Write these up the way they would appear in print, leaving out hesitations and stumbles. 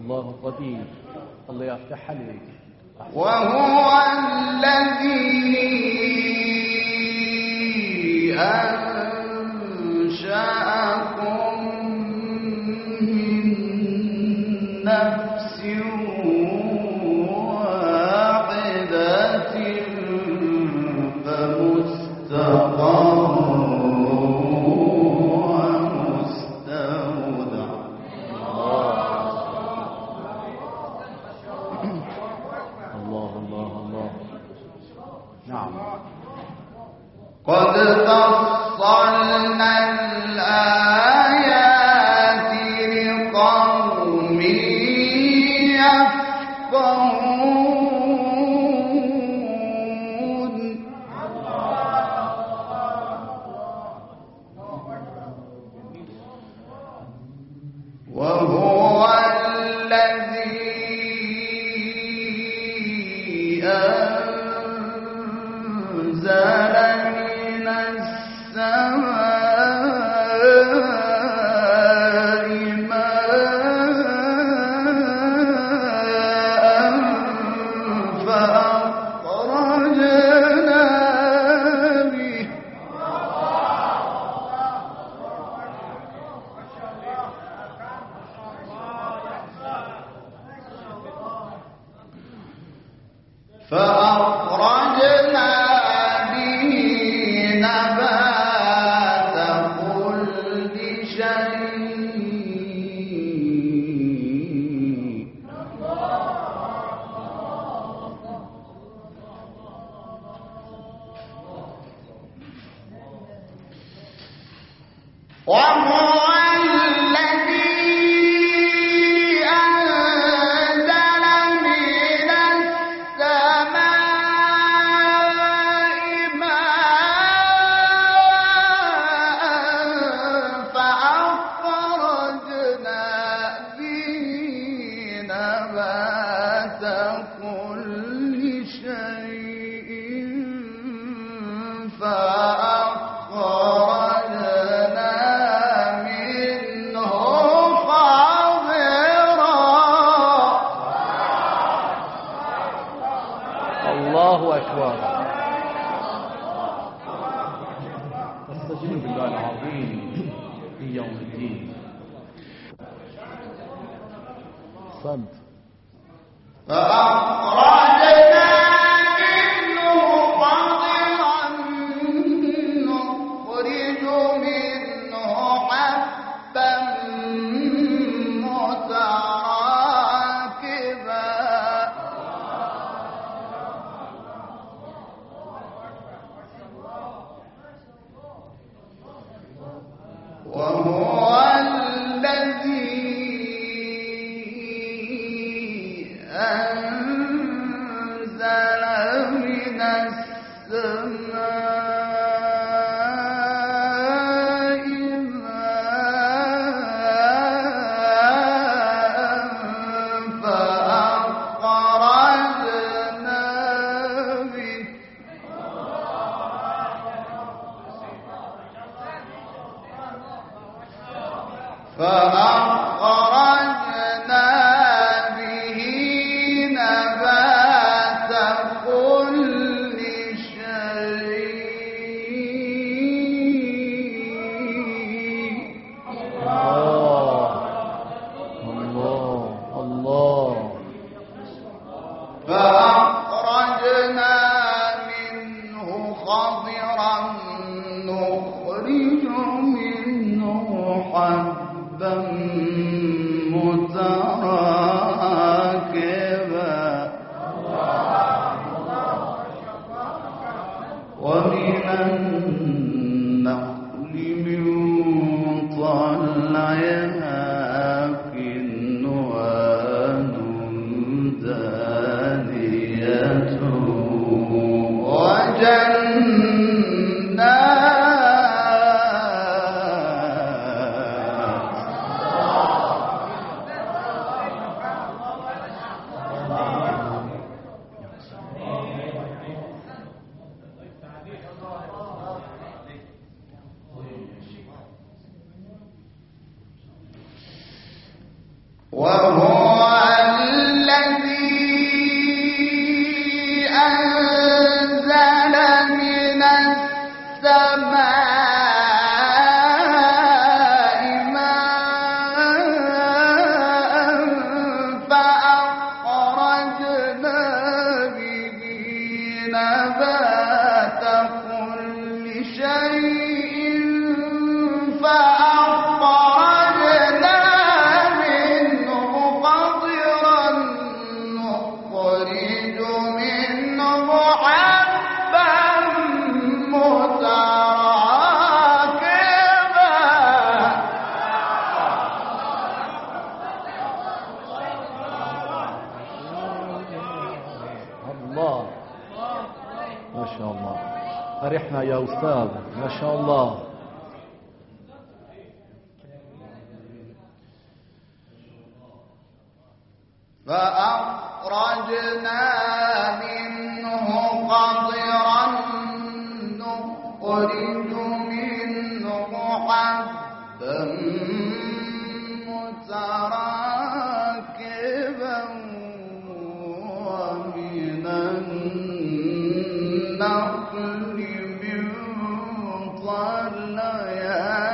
الله قدير. الله يفتح عليك. وهو الذي أنشأكم من نفس واحدة فمستقر ومستودع. الله الله الله. نعم. قد فصلنا الآيات لقوم يفقهون. وهو الذي أنزل من السماء ماء فأخرجنا به نبات كل شيء. وهو الذي أنزل من السماء ماء فأخرجنا به نبات كل شيء فأخرجنا منه خضرا. الله أكبر. استجيب بالله العظيم في يوم الدين. صمت. فأخرجنا منه خضرا نخرج منه حبا متراكبا. وهو الذي أنزل من السماء ماء فأخرجنا به نبات كل شيء. الله الله. فأخرجنا منه خضرا نخرج منه حبا متراكبا. ومن النخل من طلعها كنوان دانية وجنات احنا يا أستاذ ما شاء الله. فأخرجنا منه قطرا نخرج منه حبا متراكبا ومن النخل من طلعها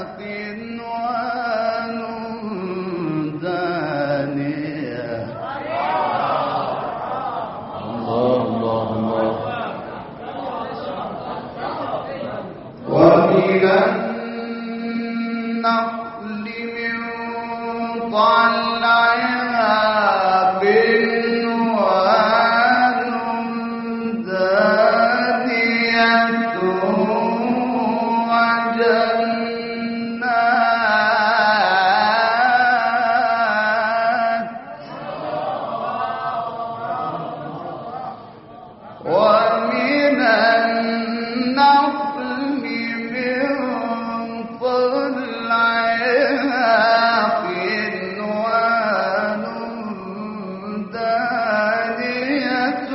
قنوان دانية. الله الله. ومن النخل من طلعها قنوان دانية ومن النخل من طلعها قنوان دانية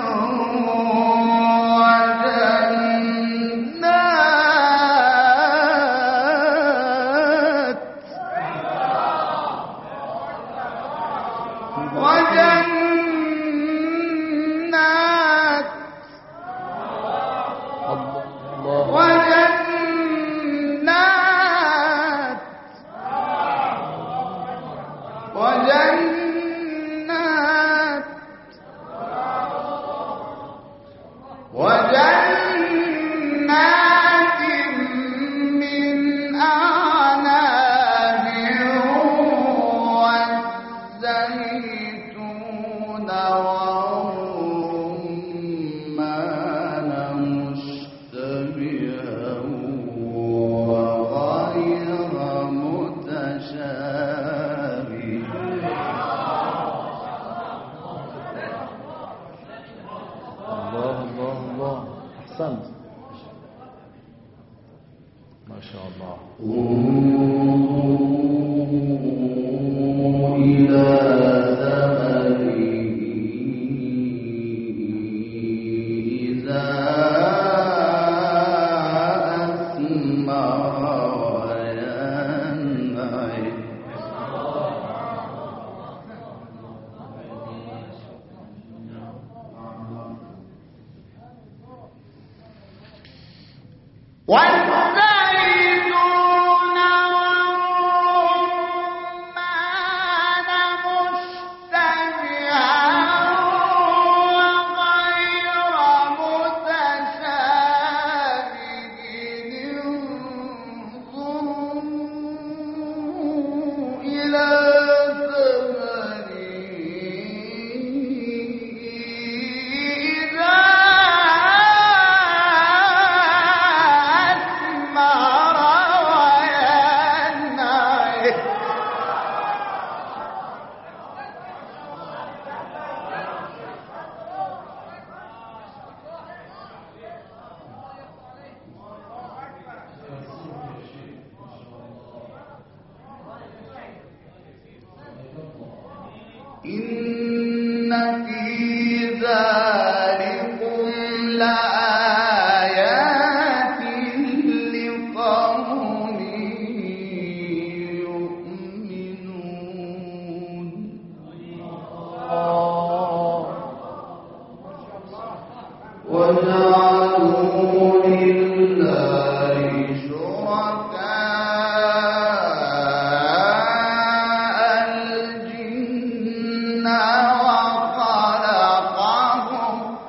وجنات وجنات من أعناب والزيتون والرمان مشتبها وغير متشابه. الله الله الله. أحسنت ما شاء الله. انظروا إلى ثمره إذا أثمر وينعم. والزيتون والرمان مشتبها وغير متشابه. انظروا إلى ثمره إذا أثمر وينعم. إن في ذلكم لآيات لقوم يؤمنون. وجعلوا لله شركاء الجن وخلقهم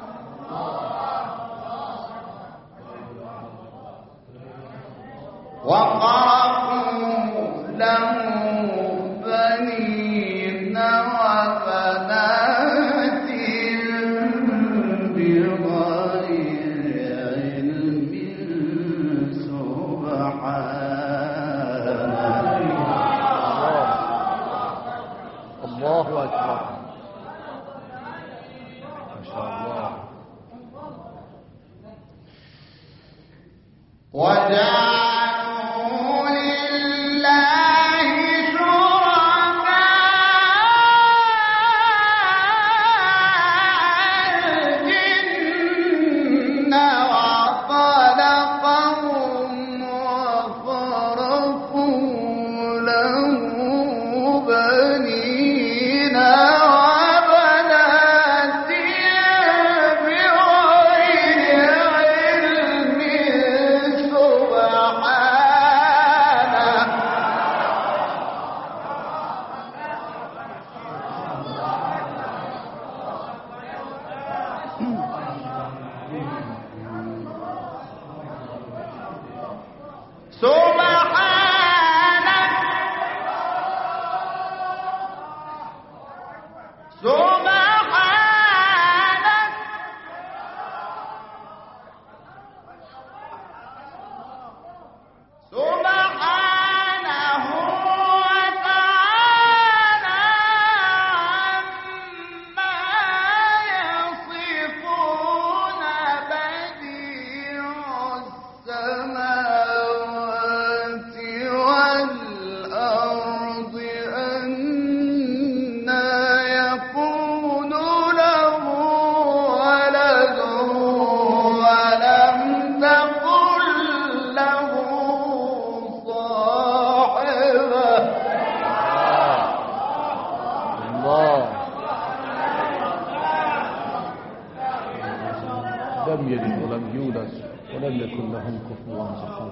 ولد ولم يكن له كفوا أحد.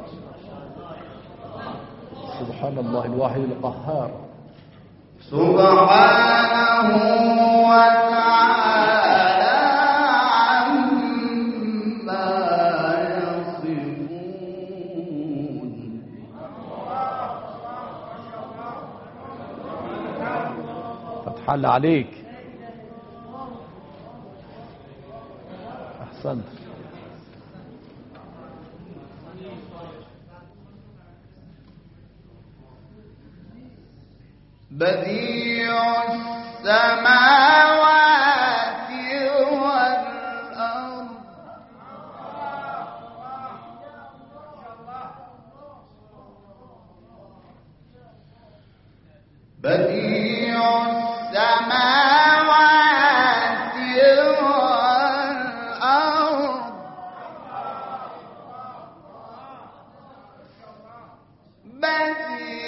سبحان الله الواحد القهار سبحانه وتعالى عما يصفون. فتح الله عليك. أحسنت. بديع السماوات والأرض بديع السماوات والأرض بديع